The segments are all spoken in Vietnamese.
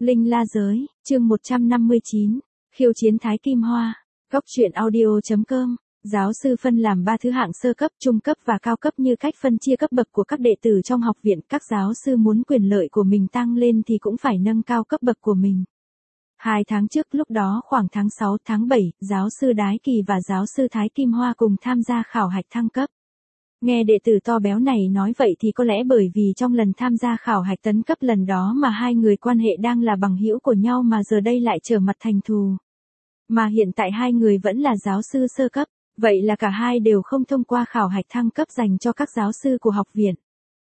Linh La Giới, chương 159, khiêu chiến Thái Kim Hoa, Góc truyện audio.com. Giáo sư phân làm 3 thứ hạng sơ cấp, trung cấp và cao cấp như cách phân chia cấp bậc của các đệ tử trong học viện. Các giáo sư muốn quyền lợi của mình tăng lên thì cũng phải nâng cao cấp bậc của mình. 2 tháng trước, lúc đó khoảng tháng 6, tháng 7, giáo sư Đái Kỳ và giáo sư Thái Kim Hoa cùng tham gia khảo hạch thăng cấp. Nghe đệ tử to béo này nói vậy thì có lẽ bởi vì trong lần tham gia khảo hạch tấn cấp lần đó mà hai người quan hệ đang là bằng hữu của nhau mà giờ đây lại trở mặt thành thù. Mà hiện tại hai người vẫn là giáo sư sơ cấp, vậy là cả hai đều không thông qua khảo hạch thăng cấp dành cho các giáo sư của học viện.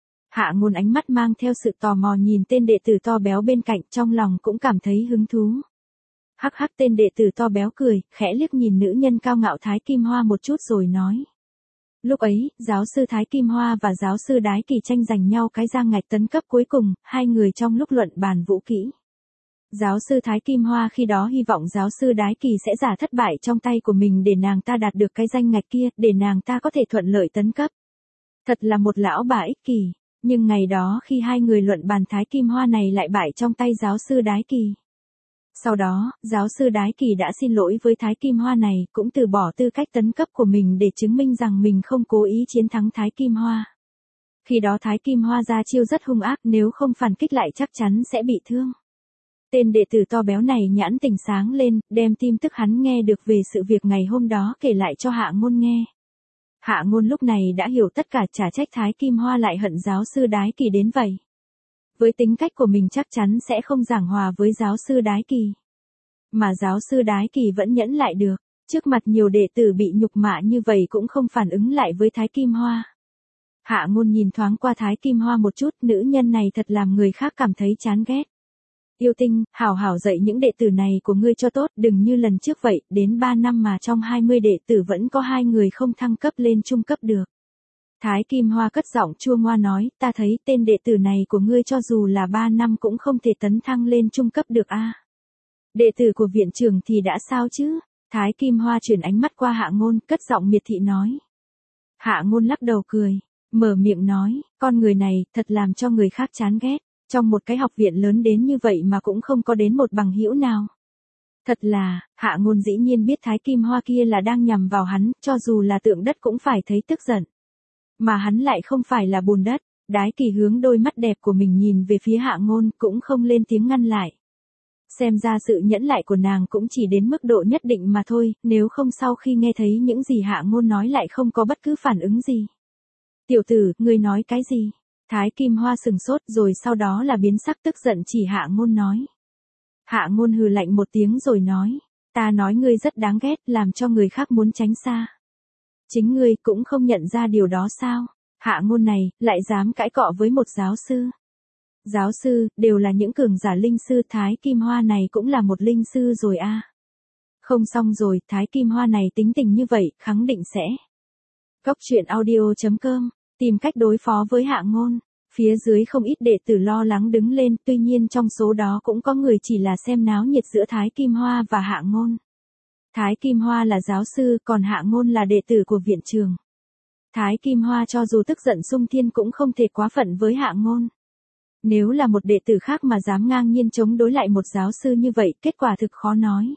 Hạ Ngôn ánh mắt mang theo sự tò mò nhìn tên đệ tử to béo bên cạnh, trong lòng cũng cảm thấy hứng thú. Hắc hắc, tên đệ tử to béo cười, khẽ liếc nhìn nữ nhân cao ngạo Thái Kim Hoa một chút rồi nói. Lúc ấy, giáo sư Thái Kim Hoa và giáo sư Đái Kỳ tranh giành nhau cái rang ngạch tấn cấp cuối cùng, hai người trong lúc luận bàn vũ kỹ. Giáo sư Thái Kim Hoa khi đó hy vọng giáo sư Đái Kỳ sẽ giả thất bại trong tay của mình để nàng ta đạt được cái danh ngạch kia, để nàng ta có thể thuận lợi tấn cấp. Thật là một lão bà ích kỷ, nhưng ngày đó khi hai người luận bàn Thái Kim Hoa này lại bại trong tay giáo sư Đái Kỳ. Sau đó, giáo sư Đái Kỳ đã xin lỗi với Thái Kim Hoa này, cũng từ bỏ tư cách tấn cấp của mình để chứng minh rằng mình không cố ý chiến thắng Thái Kim Hoa. Khi đó Thái Kim Hoa ra chiêu rất hung ác, nếu không phản kích lại chắc chắn sẽ bị thương. Tên đệ tử to béo này nhãn tình sáng lên, đem tin tức hắn nghe được về sự việc ngày hôm đó kể lại cho Hạ Ngôn nghe. Hạ Ngôn lúc này đã hiểu tất cả, chả trách Thái Kim Hoa lại hận giáo sư Đái Kỳ đến vậy. Với tính cách của mình chắc chắn sẽ không giảng hòa với giáo sư Đái Kỳ. Mà giáo sư Đái Kỳ vẫn nhẫn lại được, trước mặt nhiều đệ tử bị nhục mạ như vậy cũng không phản ứng lại với Thái Kim Hoa. Hạ Ngôn nhìn thoáng qua Thái Kim Hoa một chút, nữ nhân này thật làm người khác cảm thấy chán ghét. Yêu Tinh, hảo hảo dạy những đệ tử này của ngươi cho tốt, đừng như lần trước vậy, đến 3 năm mà trong 20 đệ tử vẫn có 2 người không thăng cấp lên trung cấp được. Thái Kim Hoa cất giọng chua ngoa nói, ta thấy tên đệ tử này của ngươi cho dù là 3 năm cũng không thể tấn thăng lên trung cấp được a. Đệ tử của viện trưởng thì đã sao chứ? Thái Kim Hoa chuyển ánh mắt qua Hạ Ngôn, cất giọng miệt thị nói. Hạ Ngôn lắc đầu cười, mở miệng nói, con người này thật làm cho người khác chán ghét, trong một cái học viện lớn đến như vậy mà cũng không có đến một bằng hữu nào. Thật là, Hạ Ngôn dĩ nhiên biết Thái Kim Hoa kia là đang nhằm vào hắn, cho dù là tượng đất cũng phải thấy tức giận. Mà hắn lại không phải là bùn đất. Đái Kỳ hướng đôi mắt đẹp của mình nhìn về phía Hạ Ngôn, cũng không lên tiếng ngăn lại. Xem ra sự nhẫn lại của nàng cũng chỉ đến mức độ nhất định mà thôi, nếu không sau khi nghe thấy những gì Hạ Ngôn nói lại không có bất cứ phản ứng gì. Tiểu tử, ngươi nói cái gì? Thái Kim Hoa sừng sốt rồi sau đó là biến sắc tức giận chỉ Hạ Ngôn nói. Hạ Ngôn hừ lạnh một tiếng rồi nói, ta nói ngươi rất đáng ghét, làm cho người khác muốn tránh xa. Chính ngươi cũng không nhận ra điều đó sao? Hạ Ngôn này, lại dám cãi cọ với một giáo sư. Giáo sư, đều là những cường giả linh sư, Thái Kim Hoa này cũng là một linh sư rồi a. Không xong rồi, Thái Kim Hoa này tính tình như vậy, khẳng định sẽ. Góc truyện audio.com, tìm cách đối phó với Hạ Ngôn. Phía dưới không ít đệ tử lo lắng đứng lên, tuy nhiên trong số đó cũng có người chỉ là xem náo nhiệt giữa Thái Kim Hoa và Hạ Ngôn. Thái Kim Hoa là giáo sư, còn Hạ Ngôn là đệ tử của viện trường. Thái Kim Hoa cho dù tức giận xung thiên cũng không thể quá phận với Hạ Ngôn. Nếu là một đệ tử khác mà dám ngang nhiên chống đối lại một giáo sư như vậy, kết quả thực khó nói.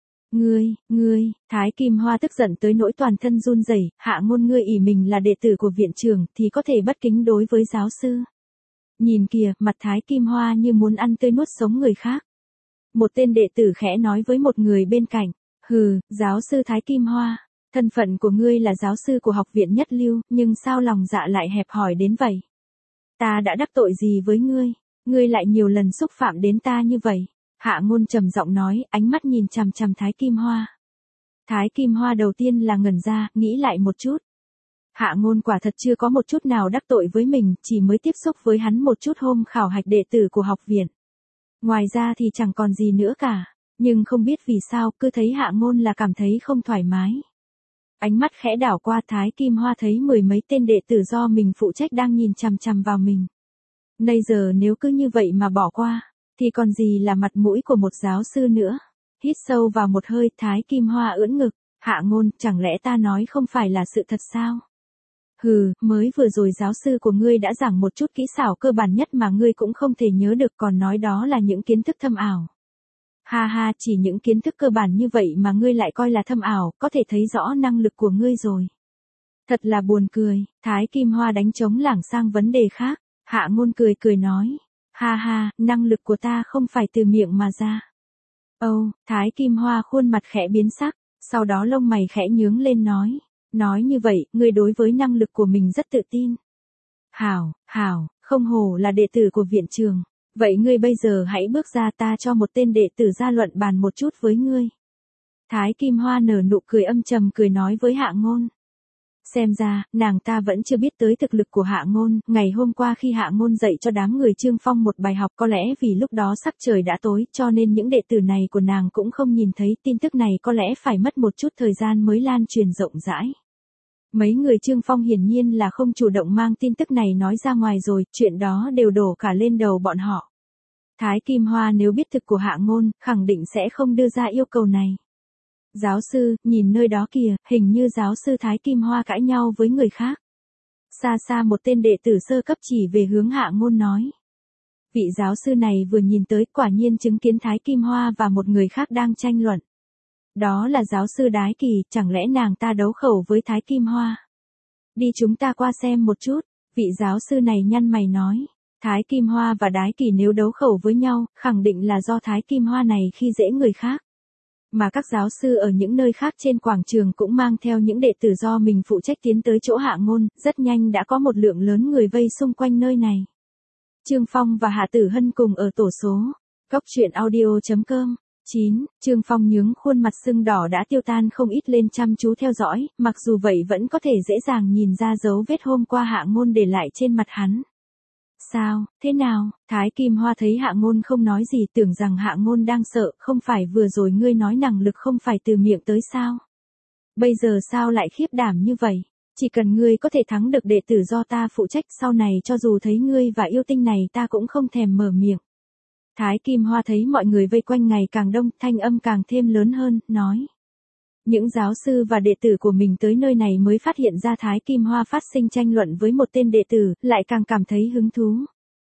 Ngươi, Thái Kim Hoa tức giận tới nỗi toàn thân run rẩy. Hạ Ngôn, ngươi ỷ mình là đệ tử của viện trường thì có thể bất kính đối với giáo sư. Nhìn kìa, mặt Thái Kim Hoa như muốn ăn tươi nuốt sống người khác. Một tên đệ tử khẽ nói với một người bên cạnh, hừ, giáo sư Thái Kim Hoa, thân phận của ngươi là giáo sư của học viện nhất lưu, nhưng sao lòng dạ lại hẹp hòi đến vậy? Ta đã đắc tội gì với ngươi? Ngươi lại nhiều lần xúc phạm đến ta như vậy. Hạ Ngôn trầm giọng nói, ánh mắt nhìn chằm chằm Thái Kim Hoa. Thái Kim Hoa đầu tiên là ngẩn ra, nghĩ lại một chút. Hạ Ngôn quả thật chưa có một chút nào đắc tội với mình, chỉ mới tiếp xúc với hắn một chút hôm khảo hạch đệ tử của học viện. Ngoài ra thì chẳng còn gì nữa cả, nhưng không biết vì sao cứ thấy Hạ Ngôn là cảm thấy không thoải mái. Ánh mắt khẽ đảo qua, Thái Kim Hoa thấy 10 mấy tên đệ tử do mình phụ trách đang nhìn chằm chằm vào mình. Bây giờ nếu cứ như vậy mà bỏ qua, thì còn gì là mặt mũi của một giáo sư nữa. Hít sâu vào một hơi, Thái Kim Hoa ưỡn ngực, Hạ Ngôn, chẳng lẽ ta nói không phải là sự thật sao? Hừ, mới vừa rồi giáo sư của ngươi đã giảng một chút kỹ xảo cơ bản nhất mà ngươi cũng không thể nhớ được, còn nói đó là những kiến thức thâm ảo. Ha ha, chỉ những kiến thức cơ bản như vậy mà ngươi lại coi là thâm ảo, có thể thấy rõ năng lực của ngươi rồi. Thật là buồn cười, Thái Kim Hoa đánh trống lảng sang vấn đề khác. Hạ Ngôn cười cười nói. Ha ha, năng lực của ta không phải từ miệng mà ra. Âu, Thái Kim Hoa khuôn mặt khẽ biến sắc, sau đó lông mày khẽ nhướng lên nói. Nói như vậy, ngươi đối với năng lực của mình rất tự tin. Hảo, không hổ là đệ tử của viện trường. Vậy ngươi bây giờ hãy bước ra, ta cho một tên đệ tử ra luận bàn một chút với ngươi. Thái Kim Hoa nở nụ cười âm trầm cười nói với Hạ Ngôn. Xem ra, nàng ta vẫn chưa biết tới thực lực của Hạ Ngôn, ngày hôm qua khi Hạ Ngôn dạy cho đám người Trương Phong một bài học, có lẽ vì lúc đó sắc trời đã tối, cho nên những đệ tử này của nàng cũng không nhìn thấy, tin tức này có lẽ phải mất một chút thời gian mới lan truyền rộng rãi. Mấy người Trương Phong hiển nhiên là không chủ động mang tin tức này nói ra ngoài rồi, chuyện đó đều đổ cả lên đầu bọn họ. Thái Kim Hoa nếu biết thực của Hạ Ngôn, khẳng định sẽ không đưa ra yêu cầu này. Giáo sư, nhìn nơi đó kìa, hình như giáo sư Thái Kim Hoa cãi nhau với người khác. Xa xa một tên đệ tử sơ cấp chỉ về hướng Hạ Ngôn nói. Vị giáo sư này vừa nhìn tới, quả nhiên chứng kiến Thái Kim Hoa và một người khác đang tranh luận. Đó là giáo sư Đái Kỳ, chẳng lẽ nàng ta đấu khẩu với Thái Kim Hoa? Đi chúng ta qua xem một chút, vị giáo sư này nhăn mày nói. Thái Kim Hoa và Đái Kỳ nếu đấu khẩu với nhau, khẳng định là do Thái Kim Hoa này khi dễ người khác. Mà các giáo sư ở những nơi khác trên quảng trường cũng mang theo những đệ tử do mình phụ trách tiến tới chỗ Hạ Ngôn, rất nhanh đã có một lượng lớn người vây xung quanh nơi này. Trương Phong và Hạ Tử Hân cùng ở tổ số. Góc truyện audio.com 9. Trương Phong nhướng khuôn mặt sưng đỏ đã tiêu tan không ít lên chăm chú theo dõi, mặc dù vậy vẫn có thể dễ dàng nhìn ra dấu vết hôm qua Hạ Ngôn để lại trên mặt hắn. Sao, thế nào? Thái Kim Hoa thấy Hạ Ngôn không nói gì, tưởng rằng Hạ Ngôn đang sợ, không phải vừa rồi ngươi nói năng lực không phải từ miệng tới sao? Bây giờ sao lại khiếp đảm như vậy? Chỉ cần ngươi có thể thắng được đệ tử do ta phụ trách, sau này cho dù thấy ngươi và yêu tinh này ta cũng không thèm mở miệng. Thái Kim Hoa thấy mọi người vây quanh ngày càng đông, thanh âm càng thêm lớn hơn, nói. Những giáo sư và đệ tử của mình tới nơi này mới phát hiện ra Thái Kim Hoa phát sinh tranh luận với một tên đệ tử, lại càng cảm thấy hứng thú.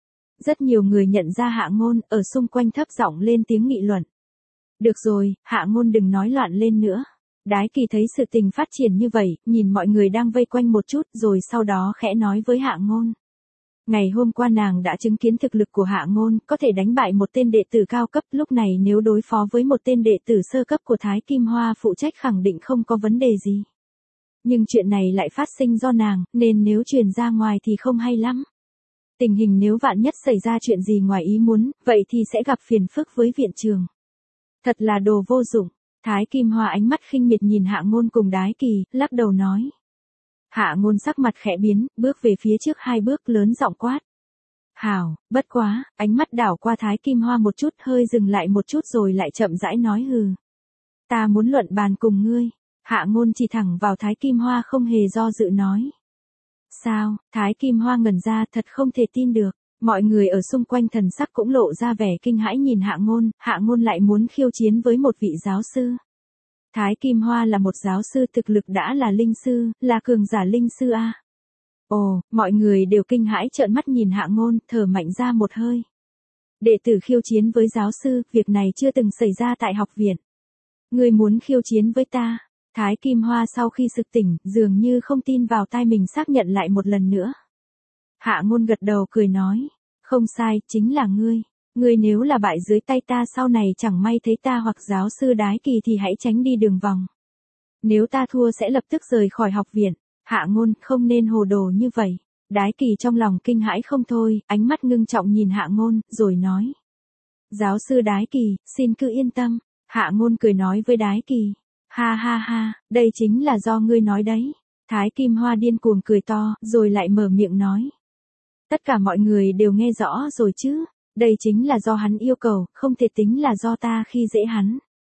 Rất nhiều người nhận ra Hạ Ngôn, ở xung quanh thấp giọng lên tiếng nghị luận. Được rồi, Hạ Ngôn đừng nói loạn lên nữa. Đái Kỳ thấy sự tình phát triển như vậy, nhìn mọi người đang vây quanh một chút rồi sau đó khẽ nói với Hạ Ngôn. Ngày hôm qua nàng đã chứng kiến thực lực của Hạ Ngôn, có thể đánh bại một tên đệ tử cao cấp, lúc này nếu đối phó với một tên đệ tử sơ cấp của Thái Kim Hoa phụ trách khẳng định không có vấn đề gì. Nhưng chuyện này lại phát sinh do nàng, nên nếu truyền ra ngoài thì không hay lắm. Tình hình nếu vạn nhất xảy ra chuyện gì ngoài ý muốn, vậy thì sẽ gặp phiền phức với viện trường. Thật là đồ vô dụng. Thái Kim Hoa ánh mắt khinh miệt nhìn Hạ Ngôn cùng Đái Kỳ, lắc đầu nói. Hạ Ngôn sắc mặt khẽ biến, bước về phía trước 2 bước lớn giọng quát. Hảo, bất quá, ánh mắt đảo qua Thái Kim Hoa một chút, hơi dừng lại một chút rồi lại chậm rãi nói hừ. Ta muốn luận bàn cùng ngươi. Hạ Ngôn chỉ thẳng vào Thái Kim Hoa không hề do dự nói. Sao? Thái Kim Hoa ngẩn ra, thật không thể tin được. Mọi người ở xung quanh thần sắc cũng lộ ra vẻ kinh hãi nhìn Hạ Ngôn lại muốn khiêu chiến với một vị giáo sư. Thái Kim Hoa là một giáo sư thực lực đã là linh sư, là cường giả linh sư a. Ồ, mọi người đều kinh hãi trợn mắt nhìn Hạ Ngôn, thở mạnh ra một hơi. Đệ tử khiêu chiến với giáo sư, việc này chưa từng xảy ra tại học viện. Ngươi muốn khiêu chiến với ta? Thái Kim Hoa sau khi sực tỉnh, dường như không tin vào tai mình xác nhận lại một lần nữa. Hạ Ngôn gật đầu cười nói, không sai, chính là ngươi. Ngươi nếu là bại dưới tay ta sau này chẳng may thấy ta hoặc giáo sư Đái Kỳ thì hãy tránh đi đường vòng. Nếu ta thua sẽ lập tức rời khỏi học viện. Hạ Ngôn, không nên hồ đồ như vậy. Đái Kỳ trong lòng kinh hãi không thôi, ánh mắt ngưng trọng nhìn Hạ Ngôn, rồi nói. Giáo sư Đái Kỳ, xin cứ yên tâm. Hạ Ngôn cười nói với Đái Kỳ. Ha ha ha, đây chính là do ngươi nói đấy. Thái Kim Hoa điên cuồng cười to, rồi lại mở miệng nói. Tất cả mọi người đều nghe rõ rồi chứ. Đây chính là do hắn yêu cầu, không thể tính là do ta khi dễ hắn.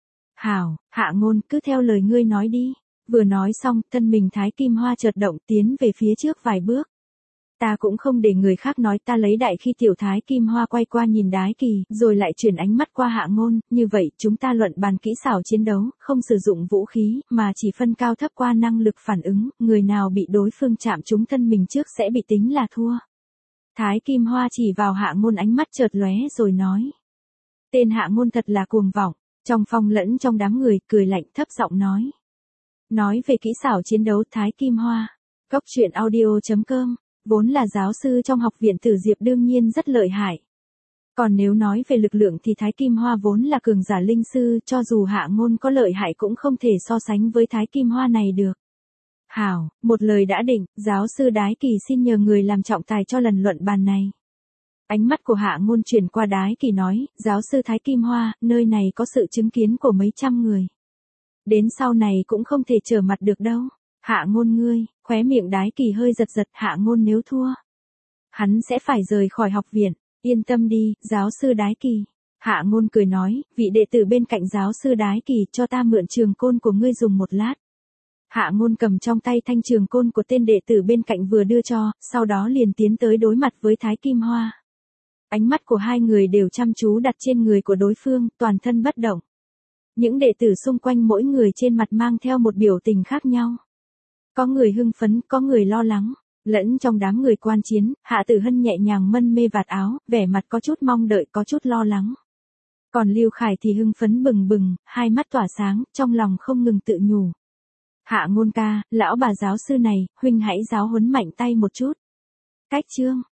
Hảo, Hạ Ngôn, cứ theo lời ngươi nói đi. Vừa nói xong, thân mình Thái Kim Hoa chợt động tiến về phía trước vài bước. Ta cũng không để người khác nói ta lấy đại khi Tiểu Thái Kim Hoa quay qua nhìn Đái Kỳ, rồi lại chuyển ánh mắt qua Hạ Ngôn, như vậy chúng ta luận bàn kỹ xảo chiến đấu, không sử dụng vũ khí, mà chỉ phân cao thấp qua năng lực phản ứng, người nào bị đối phương chạm trúng thân mình trước sẽ bị tính là thua. Thái Kim Hoa chỉ vào Hạ Ngôn ánh mắt chợt lóe rồi nói. Tên Hạ Ngôn thật là cuồng vọng, trong phòng lẫn trong đám người, cười lạnh thấp giọng nói. Nói về kỹ xảo chiến đấu Thái Kim Hoa, Cốc truyện audio.com, vốn là giáo sư trong học viện Tử Diệp đương nhiên rất lợi hại. Còn nếu nói về lực lượng thì Thái Kim Hoa vốn là cường giả linh sư, cho dù Hạ Ngôn có lợi hại cũng không thể so sánh với Thái Kim Hoa này được. Hảo, một lời đã định, giáo sư Đái Kỳ xin nhờ người làm trọng tài cho lần luận bàn này. Ánh mắt của Hạ Ngôn chuyển qua Đái Kỳ nói, giáo sư Thái Kim Hoa, nơi này có sự chứng kiến của mấy trăm người. Đến sau này cũng không thể trở mặt được đâu. Hạ Ngôn ngươi, khóe miệng Đái Kỳ hơi giật giật, Hạ Ngôn nếu thua, hắn sẽ phải rời khỏi học viện. Yên tâm đi, giáo sư Đái Kỳ. Hạ Ngôn cười nói, vị đệ tử bên cạnh giáo sư Đái Kỳ, cho ta mượn trường côn của ngươi dùng một lát. Hạ Ngôn cầm trong tay thanh trường côn của tên đệ tử bên cạnh vừa đưa cho, sau đó liền tiến tới đối mặt với Thái Kim Hoa. Ánh mắt của hai người đều chăm chú đặt trên người của đối phương, toàn thân bất động. Những đệ tử xung quanh mỗi người trên mặt mang theo một biểu tình khác nhau. Có người hưng phấn, có người lo lắng. Lẫn trong đám người quan chiến, Hạ Tử Hân nhẹ nhàng mân mê vạt áo, vẻ mặt có chút mong đợi, có chút lo lắng. Còn Lưu Khải thì hưng phấn bừng bừng, hai mắt tỏa sáng, trong lòng không ngừng tự nhủ. Hạ Ngôn ca, lão bà giáo sư này, huynh hãy giáo huấn mạnh tay một chút. Cách chương